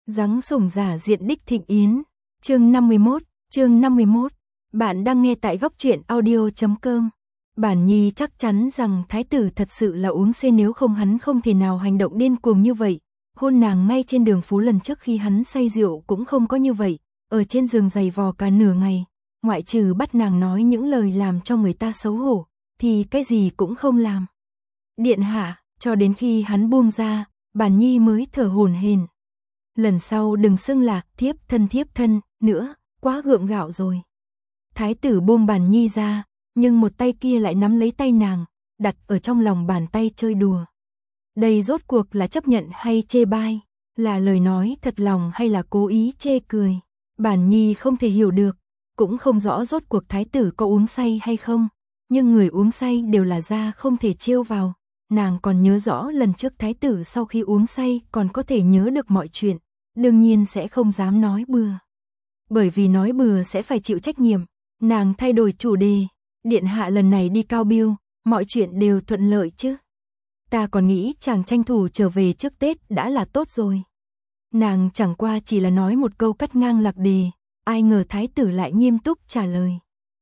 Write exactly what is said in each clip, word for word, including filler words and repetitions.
Giáng sủng giả diện đích thịnh yến. Chương năm mươi mốt, chương năm mươi mốt. Bạn đang nghe tại góc truyện audio chấm com. Bản Nhi chắc chắn rằng thái tử thật sự là uống say, nếu không hắn không thể nào hành động điên cuồng như vậy. Hôn nàng ngay trên đường phố lần trước khi hắn say rượu cũng không có như vậy, ở trên giường giày vò cả nửa ngày, ngoại trừ bắt nàng nói những lời làm cho người ta xấu hổ, thì cái gì cũng không làm. Điện hạ, cho đến khi hắn buông ra, Bản Nhi mới thở hổn hển. Lần sau đừng xưng là thiếp thân thiếp thân nữa, quá gượng gạo rồi. Thái tử buông Bản Nhi ra, nhưng một tay kia lại nắm lấy tay nàng, đặt ở trong lòng bàn tay chơi đùa. Đây rốt cuộc là chấp nhận hay chê bai, là lời nói thật lòng hay là cố ý chê cười. Bản Nhi không thể hiểu được, cũng không rõ rốt cuộc thái tử có uống say hay không, nhưng người uống say đều là da không thể trêu vào. Nàng còn nhớ rõ lần trước thái tử sau khi uống say còn có thể nhớ được mọi chuyện, đương nhiên sẽ không dám nói bừa. Bởi vì nói bừa sẽ phải chịu trách nhiệm, nàng thay đổi chủ đề. Điện hạ lần này đi Cao Biêu, mọi chuyện đều thuận lợi chứ? Ta còn nghĩ chàng tranh thủ trở về trước Tết đã là tốt rồi. Nàng chẳng qua chỉ là nói một câu cắt ngang lạc đề, ai ngờ thái tử lại nghiêm túc trả lời.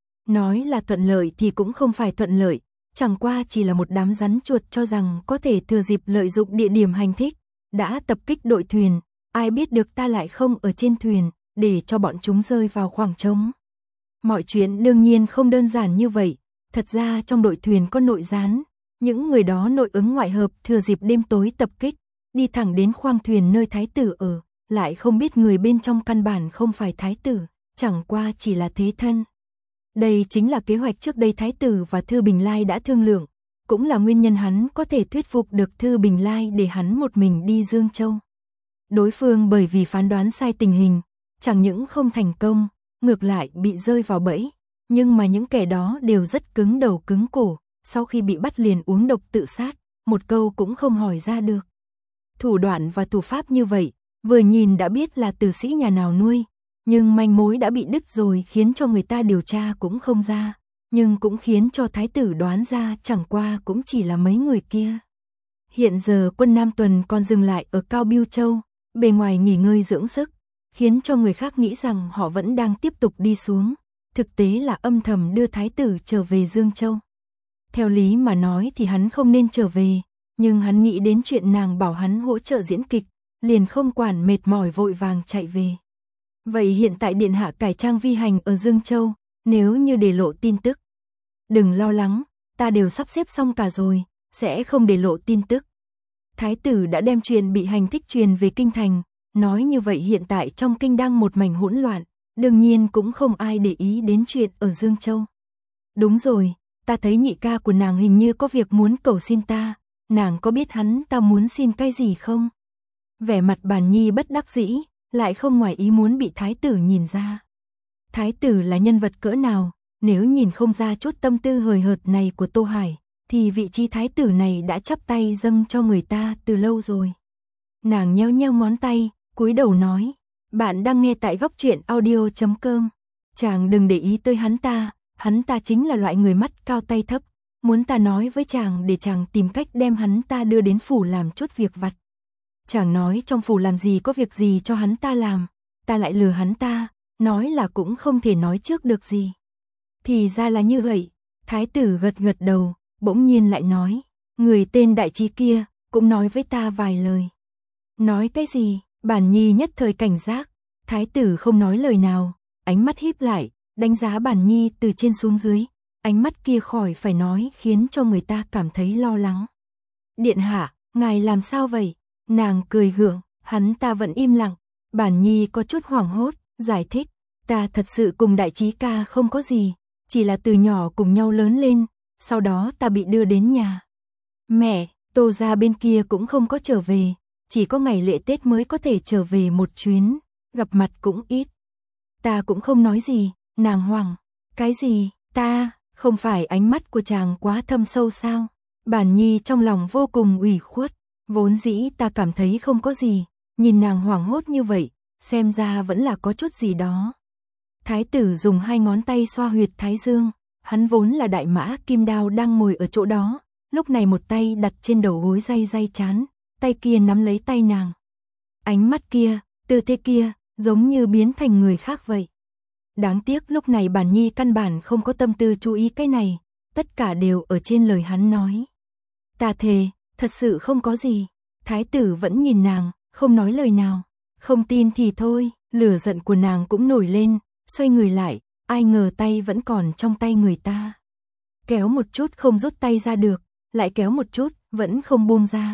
Nói là thuận lợi thì cũng không phải thuận lợi, chẳng qua chỉ là một đám rắn chuột cho rằng có thể thừa dịp lợi dụng địa điểm hành thích, đã tập kích đội thuyền, ai biết được ta lại không ở trên thuyền, để cho bọn chúng rơi vào khoảng trống. Mọi chuyện đương nhiên không đơn giản như vậy, thật ra trong đội thuyền có nội gián, những người đó nội ứng ngoại hợp thừa dịp đêm tối tập kích, đi thẳng đến khoang thuyền nơi thái tử ở, lại không biết người bên trong căn bản không phải thái tử, chẳng qua chỉ là thế thân. Đây chính là kế hoạch trước đây thái tử và Thư Bình Lai đã thương lượng, cũng là nguyên nhân hắn có thể thuyết phục được Thư Bình Lai để hắn một mình đi Dương Châu. Đối phương bởi vì phán đoán sai tình hình, chẳng những không thành công, ngược lại bị rơi vào bẫy, nhưng mà những kẻ đó đều rất cứng đầu cứng cổ, sau khi bị bắt liền uống độc tự sát, một câu cũng không hỏi ra được. Thủ đoạn và thủ pháp như vậy, vừa nhìn đã biết là tử sĩ nhà nào nuôi, nhưng manh mối đã bị đứt rồi khiến cho người ta điều tra cũng không ra, nhưng cũng khiến cho thái tử đoán ra chẳng qua cũng chỉ là mấy người kia. Hiện giờ quân Nam Tuần còn dừng lại ở Cao Biêu Châu, bề ngoài nghỉ ngơi dưỡng sức, khiến cho người khác nghĩ rằng họ vẫn đang tiếp tục đi xuống, thực tế là âm thầm đưa thái tử trở về Dương Châu. Theo lý mà nói thì hắn không nên trở về, nhưng hắn nghĩ đến chuyện nàng bảo hắn hỗ trợ diễn kịch, liền không quản mệt mỏi vội vàng chạy về. Vậy hiện tại điện hạ cải trang vi hành ở Dương Châu, nếu như để lộ tin tức. Đừng lo lắng, ta đều sắp xếp xong cả rồi, sẽ không để lộ tin tức. Thái tử đã đem chuyện bị hành thích truyền về kinh thành, nói như vậy hiện tại trong kinh đang một mảnh hỗn loạn, đương nhiên cũng không ai để ý đến chuyện ở Dương Châu. Đúng rồi, ta thấy nhị ca của nàng hình như có việc muốn cầu xin ta, nàng có biết hắn ta muốn xin cái gì không? Vẻ mặt Bản Nhi bất đắc dĩ, lại không ngoài ý muốn bị thái tử nhìn ra. Thái tử là nhân vật cỡ nào, nếu nhìn không ra chút tâm tư hời hợt này của Tô Hải, thì vị trí thái tử này đã chắp tay dâng cho người ta từ lâu rồi. Nàng nheo nheo ngón tay, cúi đầu nói, bạn đang nghe tại góc truyện audio chấm com. Chàng đừng để ý tới hắn ta, hắn ta chính là loại người mắt cao tay thấp, muốn ta nói với chàng để chàng tìm cách đem hắn ta đưa đến phủ làm chút việc vặt. Chàng nói trong phủ làm gì có việc gì cho hắn ta làm, ta lại lừa hắn ta, nói là cũng không thể nói trước được gì. Thì ra là như vậy, thái tử gật gật đầu, bỗng nhiên lại nói, người tên đại trí kia, cũng nói với ta vài lời. Nói cái gì? Bản Nhi nhất thời cảnh giác, thái tử không nói lời nào, ánh mắt híp lại, đánh giá Bản Nhi từ trên xuống dưới, ánh mắt kia khỏi phải nói khiến cho người ta cảm thấy lo lắng. Điện hạ, ngài làm sao vậy? Nàng cười gượng, hắn ta vẫn im lặng, Bản Nhi có chút hoảng hốt, giải thích, ta thật sự cùng đại trí ca không có gì, chỉ là từ nhỏ cùng nhau lớn lên, sau đó ta bị đưa đến nhà. Mẹ, Tô gia bên kia cũng không có trở về, chỉ có ngày lễ Tết mới có thể trở về một chuyến, gặp mặt cũng ít. Ta cũng không nói gì, nàng hoảng, cái gì, ta, không phải ánh mắt của chàng quá thâm sâu sao? Bản Nhi trong lòng vô cùng ủy khuất, vốn dĩ ta cảm thấy không có gì, nhìn nàng hoảng hốt như vậy, xem ra vẫn là có chút gì đó. Thái tử dùng hai ngón tay xoa huyệt thái dương, hắn vốn là đại mã Kim Đao đang ngồi ở chỗ đó, lúc này một tay đặt trên đầu gối day day chán, tay kia nắm lấy tay nàng. Ánh mắt kia, tư thế kia, giống như biến thành người khác vậy. Đáng tiếc lúc này Bản Nhi căn bản không có tâm tư chú ý cái này, tất cả đều ở trên lời hắn nói. Ta thề, thật sự không có gì. Thái tử vẫn nhìn nàng, không nói lời nào. Không tin thì thôi, lửa giận của nàng cũng nổi lên, xoay người lại, ai ngờ tay vẫn còn trong tay người ta. Kéo một chút không rút tay ra được, lại kéo một chút, vẫn không buông ra.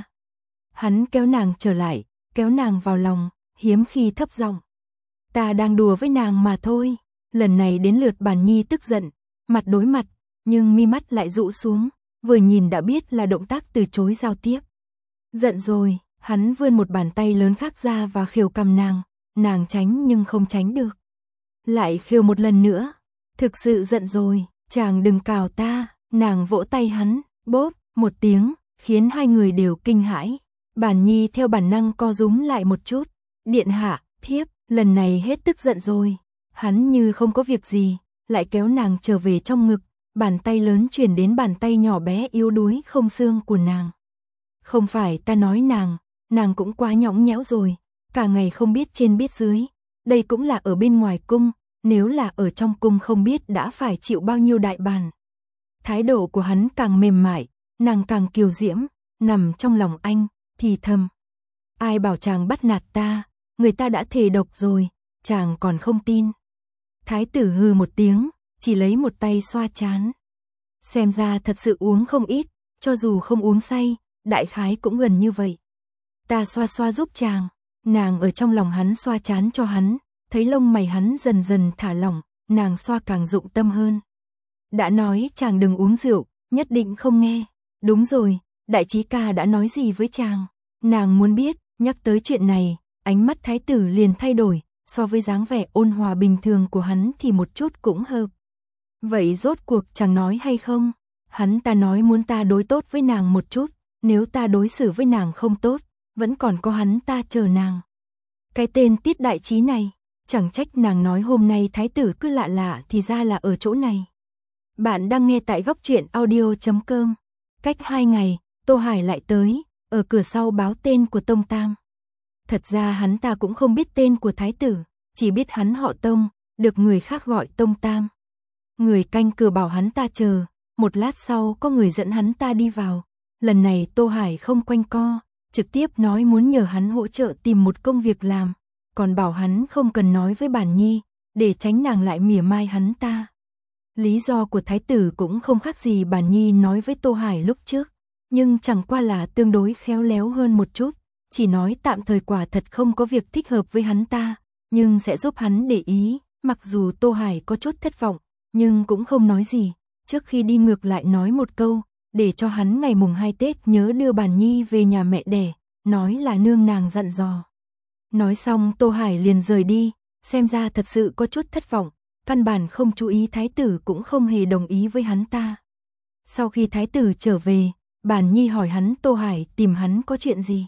Hắn kéo nàng trở lại, kéo nàng vào lòng, hiếm khi thấp giọng. Ta đang đùa với nàng mà thôi. Lần này đến lượt Bản Nhi tức giận, mặt đối mặt, nhưng mi mắt lại rũ xuống, vừa nhìn đã biết là động tác từ chối giao tiếp. Giận rồi, hắn vươn một bàn tay lớn khác ra và khều cằm nàng, nàng tránh nhưng không tránh được. Lại khều một lần nữa, thực sự giận rồi, chàng đừng cào ta, nàng vỗ tay hắn, bốp, một tiếng, khiến hai người đều kinh hãi. Bản Nhi theo bản năng co rúm lại một chút, điện hạ, thiếp, lần này hết tức giận rồi. Hắn như không có việc gì, lại kéo nàng trở về trong ngực, bàn tay lớn chuyển đến bàn tay nhỏ bé yếu đuối không xương của nàng. Không phải ta nói nàng, nàng cũng quá nhõng nhẽo rồi, cả ngày không biết trên biết dưới, đây cũng là ở bên ngoài cung, nếu là ở trong cung không biết đã phải chịu bao nhiêu đại bàn. Thái độ của hắn càng mềm mại, nàng càng kiều diễm, nằm trong lòng anh, thì thầm. Ai bảo chàng bắt nạt ta, người ta đã thề độc rồi, chàng còn không tin. Thái tử hừ một tiếng, chỉ lấy một tay xoa trán. Xem ra thật sự uống không ít, cho dù không uống say, đại khái cũng gần như vậy. Ta xoa xoa giúp chàng, nàng ở trong lòng hắn xoa trán cho hắn, thấy lông mày hắn dần dần thả lỏng, nàng xoa càng dụng tâm hơn. Đã nói chàng đừng uống rượu, nhất định không nghe. Đúng rồi, đại trí ca đã nói gì với chàng? Nàng muốn biết, nhắc tới chuyện này, ánh mắt thái tử liền thay đổi, so với dáng vẻ ôn hòa bình thường của hắn thì một chút cũng hợp. Vậy rốt cuộc chàng nói hay không? Hắn ta nói muốn ta đối tốt với nàng một chút, nếu ta đối xử với nàng không tốt, vẫn còn có hắn ta chờ nàng. Cái tên Tiết Đại Trí này, chẳng trách nàng nói hôm nay thái tử cứ lạ lạ thì ra là ở chỗ này. Bạn đang nghe tại góc truyện audio chấm com. Cách hai ngày, Tô Hải lại tới, ở cửa sau báo tên của Tông Tam. Thật ra hắn ta cũng không biết tên của thái tử, chỉ biết hắn họ Tông, được người khác gọi Tông Tam. Người canh cửa bảo hắn ta chờ, một lát sau có người dẫn hắn ta đi vào. Lần này Tô Hải không quanh co, trực tiếp nói muốn nhờ hắn hỗ trợ tìm một công việc làm, còn bảo hắn không cần nói với Bản Nhi, để tránh nàng lại mỉa mai hắn ta. Lý do của thái tử cũng không khác gì Bản Nhi nói với Tô Hải lúc trước, nhưng chẳng qua là tương đối khéo léo hơn một chút, chỉ nói tạm thời quả thật không có việc thích hợp với hắn ta, nhưng sẽ giúp hắn để ý, mặc dù Tô Hải có chút thất vọng, nhưng cũng không nói gì, trước khi đi ngược lại nói một câu, để cho hắn ngày mùng hai Tết nhớ đưa Bản Nhi về nhà mẹ đẻ, nói là nương nàng dặn dò. Nói xong Tô Hải liền rời đi, xem ra thật sự có chút thất vọng, căn bản không chú ý thái tử cũng không hề đồng ý với hắn ta. Sau khi thái tử trở về, Bản Nhi hỏi hắn Tô Hải tìm hắn có chuyện gì.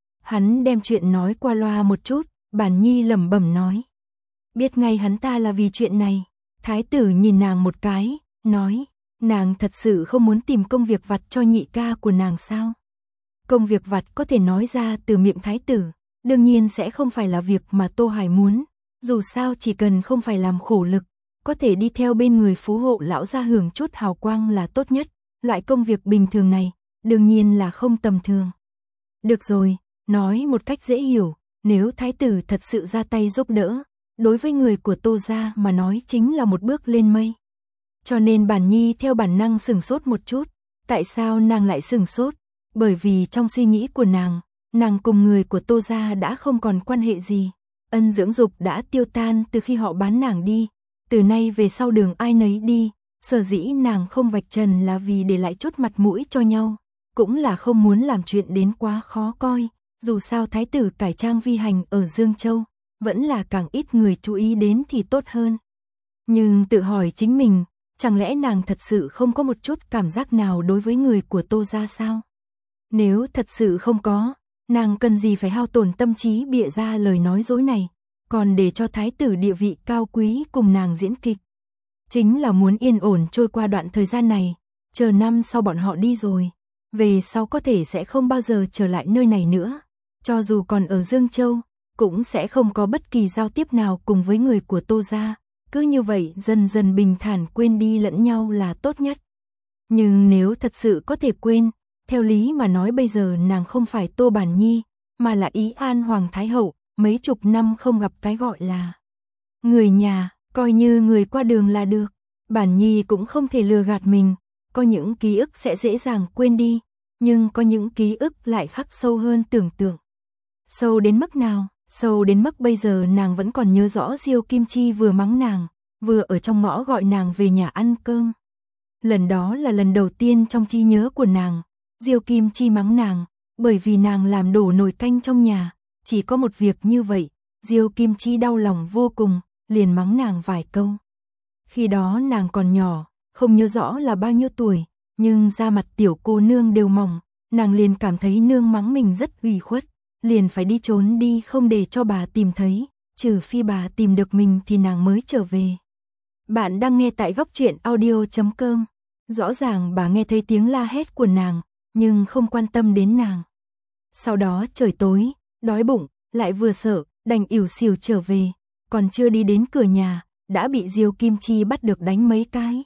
Hắn đem chuyện nói qua loa một chút, Bản Nhi lẩm bẩm nói. Biết ngay hắn ta là vì chuyện này. Thái tử nhìn nàng một cái, nói, nàng thật sự không muốn tìm công việc vặt cho nhị ca của nàng sao? Công việc vặt có thể nói ra từ miệng thái tử, đương nhiên sẽ không phải là việc mà Tô Hải muốn, dù sao chỉ cần không phải làm khổ lực, có thể đi theo bên người phú hộ lão gia hưởng chút hào quang là tốt nhất, loại công việc bình thường này, đương nhiên là không tầm thường. Được rồi, nói một cách dễ hiểu, nếu thái tử thật sự ra tay giúp đỡ, đối với người của Tô gia mà nói chính là một bước lên mây. Cho nên Bản Nhi theo bản năng sửng sốt một chút, tại sao nàng lại sửng sốt? Bởi vì trong suy nghĩ của nàng, nàng cùng người của Tô gia đã không còn quan hệ gì, ân dưỡng dục đã tiêu tan từ khi họ bán nàng đi, từ nay về sau đường ai nấy đi, sở dĩ nàng không vạch trần là vì để lại chút mặt mũi cho nhau, cũng là không muốn làm chuyện đến quá khó coi, dù sao thái tử cải trang vi hành ở Dương Châu, vẫn là càng ít người chú ý đến thì tốt hơn. Nhưng tự hỏi chính mình, chẳng lẽ nàng thật sự không có một chút cảm giác nào đối với người của Tô gia sao? Nếu thật sự không có, nàng cần gì phải hao tổn tâm trí bịa ra lời nói dối này, còn để cho thái tử địa vị cao quý cùng nàng diễn kịch. Chính là muốn yên ổn trôi qua đoạn thời gian này, chờ năm sau bọn họ đi rồi, về sau có thể sẽ không bao giờ trở lại nơi này nữa, cho dù còn ở Dương Châu, cũng sẽ không có bất kỳ giao tiếp nào cùng với người của Tô gia, cứ như vậy dần dần bình thản quên đi lẫn nhau là tốt nhất. Nhưng nếu thật sự có thể quên, theo lý mà nói bây giờ nàng không phải Tô Bản Nhi, mà là Ý An Hoàng Thái Hậu, mấy chục năm không gặp cái gọi là người nhà, coi như người qua đường là được. Bản Nhi cũng không thể lừa gạt mình, có những ký ức sẽ dễ dàng quên đi, nhưng có những ký ức lại khắc sâu hơn tưởng tượng. Sâu đến mức nào? Sâu đến mức bây giờ nàng vẫn còn nhớ rõ Diêu Kim Chi vừa mắng nàng, vừa ở trong ngõ gọi nàng về nhà ăn cơm. Lần đó là lần đầu tiên trong trí nhớ của nàng, Diêu Kim Chi mắng nàng, bởi vì nàng làm đổ nồi canh trong nhà, chỉ có một việc như vậy, Diêu Kim Chi đau lòng vô cùng, liền mắng nàng vài câu. Khi đó nàng còn nhỏ, không nhớ rõ là bao nhiêu tuổi, nhưng da mặt tiểu cô nương đều mỏng, nàng liền cảm thấy nương mắng mình rất ủy khuất, liền phải đi trốn đi không để cho bà tìm thấy, trừ phi bà tìm được mình thì nàng mới trở về. Bạn đang nghe tại góc truyện audio chấm com. Rõ ràng bà nghe thấy tiếng la hét của nàng, nhưng không quan tâm đến nàng. Sau đó trời tối, đói bụng, lại vừa sợ, đành ỉu xìu trở về, còn chưa đi đến cửa nhà, đã bị Diêu Kim Chi bắt được đánh mấy cái.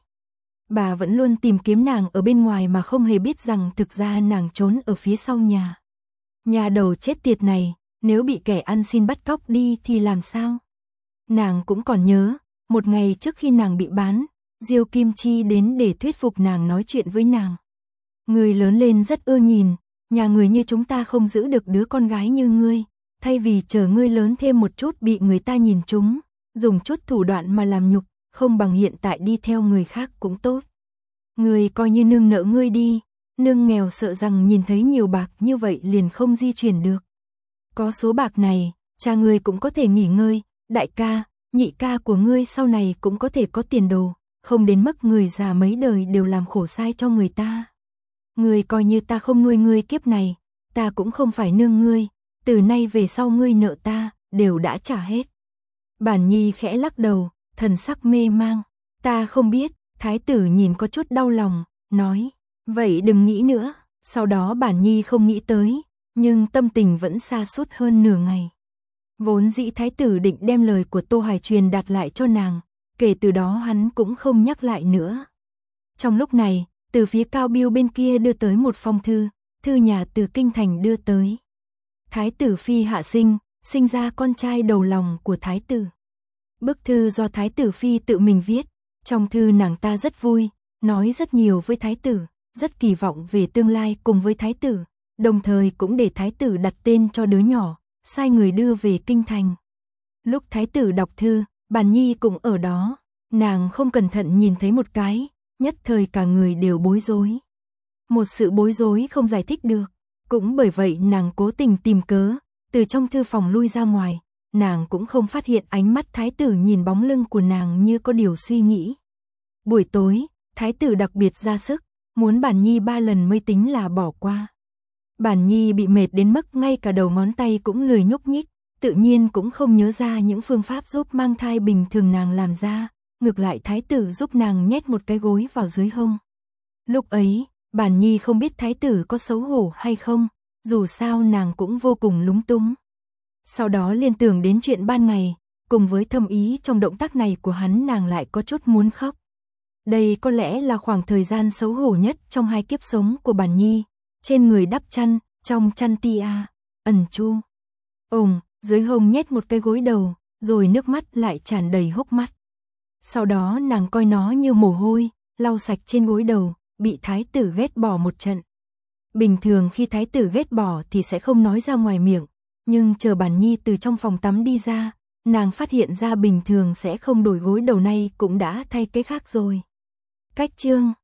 Bà vẫn luôn tìm kiếm nàng ở bên ngoài mà không hề biết rằng thực ra nàng trốn ở phía sau nhà. Nhà đầu chết tiệt này, nếu bị kẻ ăn xin bắt cóc đi thì làm sao? Nàng cũng còn nhớ, một ngày trước khi nàng bị bán, Diêu Kim Chi đến để thuyết phục nàng nói chuyện với nàng. Người lớn lên rất ưa nhìn, nhà người như chúng ta không giữ được đứa con gái như ngươi, thay vì chờ ngươi lớn thêm một chút bị người ta nhìn trúng, dùng chút thủ đoạn mà làm nhục, không bằng hiện tại đi theo người khác cũng tốt. Ngươi coi như nương nợ ngươi đi, nương nghèo sợ rằng nhìn thấy nhiều bạc như vậy liền không di chuyển được. Có số bạc này, cha ngươi cũng có thể nghỉ ngơi, đại ca, nhị ca của ngươi sau này cũng có thể có tiền đồ, không đến mức người già mấy đời đều làm khổ sai cho người ta. Ngươi coi như ta không nuôi ngươi kiếp này, ta cũng không phải nương ngươi, từ nay về sau ngươi nợ ta, đều đã trả hết. Bản Nhi khẽ lắc đầu, thần sắc mê mang, ta không biết, thái tử nhìn có chút đau lòng, nói, vậy đừng nghĩ nữa, sau đó Bản Nhi không nghĩ tới, nhưng tâm tình vẫn sa sút hơn nửa ngày. Vốn dĩ thái tử định đem lời của Tô Hải truyền đạt lại cho nàng, kể từ đó hắn cũng không nhắc lại nữa. Trong lúc này, từ phía Cao Biêu bên kia đưa tới một phong thư, thư nhà từ kinh thành đưa tới. Thái tử phi hạ sinh, sinh ra con trai đầu lòng của thái tử. Bức thư do thái tử phi tự mình viết, trong thư nàng ta rất vui, nói rất nhiều với thái tử, rất kỳ vọng về tương lai cùng với thái tử, đồng thời cũng để thái tử đặt tên cho đứa nhỏ, sai người đưa về kinh thành. Lúc thái tử đọc thư, Bản Nhi cũng ở đó, nàng không cẩn thận nhìn thấy một cái, nhất thời cả người đều bối rối. Một sự bối rối không giải thích được, cũng bởi vậy nàng cố tình tìm cớ, từ trong thư phòng lui ra ngoài, nàng cũng không phát hiện ánh mắt thái tử nhìn bóng lưng của nàng như có điều suy nghĩ. Buổi tối, thái tử đặc biệt ra sức, muốn Bản Nhi ba lần mới tính là bỏ qua. Bản Nhi bị mệt đến mức ngay cả đầu ngón tay cũng lười nhúc nhích, tự nhiên cũng không nhớ ra những phương pháp giúp mang thai bình thường nàng làm ra, ngược lại thái tử giúp nàng nhét một cái gối vào dưới hông. Lúc ấy, Bản Nhi không biết thái tử có xấu hổ hay không, dù sao nàng cũng vô cùng lúng túng. Sau đó liên tưởng đến chuyện ban ngày, cùng với thâm ý trong động tác này của hắn nàng lại có chút muốn khóc. Đây có lẽ là khoảng thời gian xấu hổ nhất trong hai kiếp sống của Bản Nhi, trên người đắp chăn, trong chăn tia, ẩn chu. Ồm, dưới hông nhét một cái gối đầu, rồi nước mắt lại tràn đầy hốc mắt. Sau đó nàng coi nó như mồ hôi, lau sạch trên gối đầu, bị thái tử ghét bỏ một trận. Bình thường khi thái tử ghét bỏ thì sẽ không nói ra ngoài miệng, nhưng chờ Bản Nhi từ trong phòng tắm đi ra, nàng phát hiện ra bình thường sẽ không đổi gối đầu nay cũng đã thay cái khác rồi. Cách chương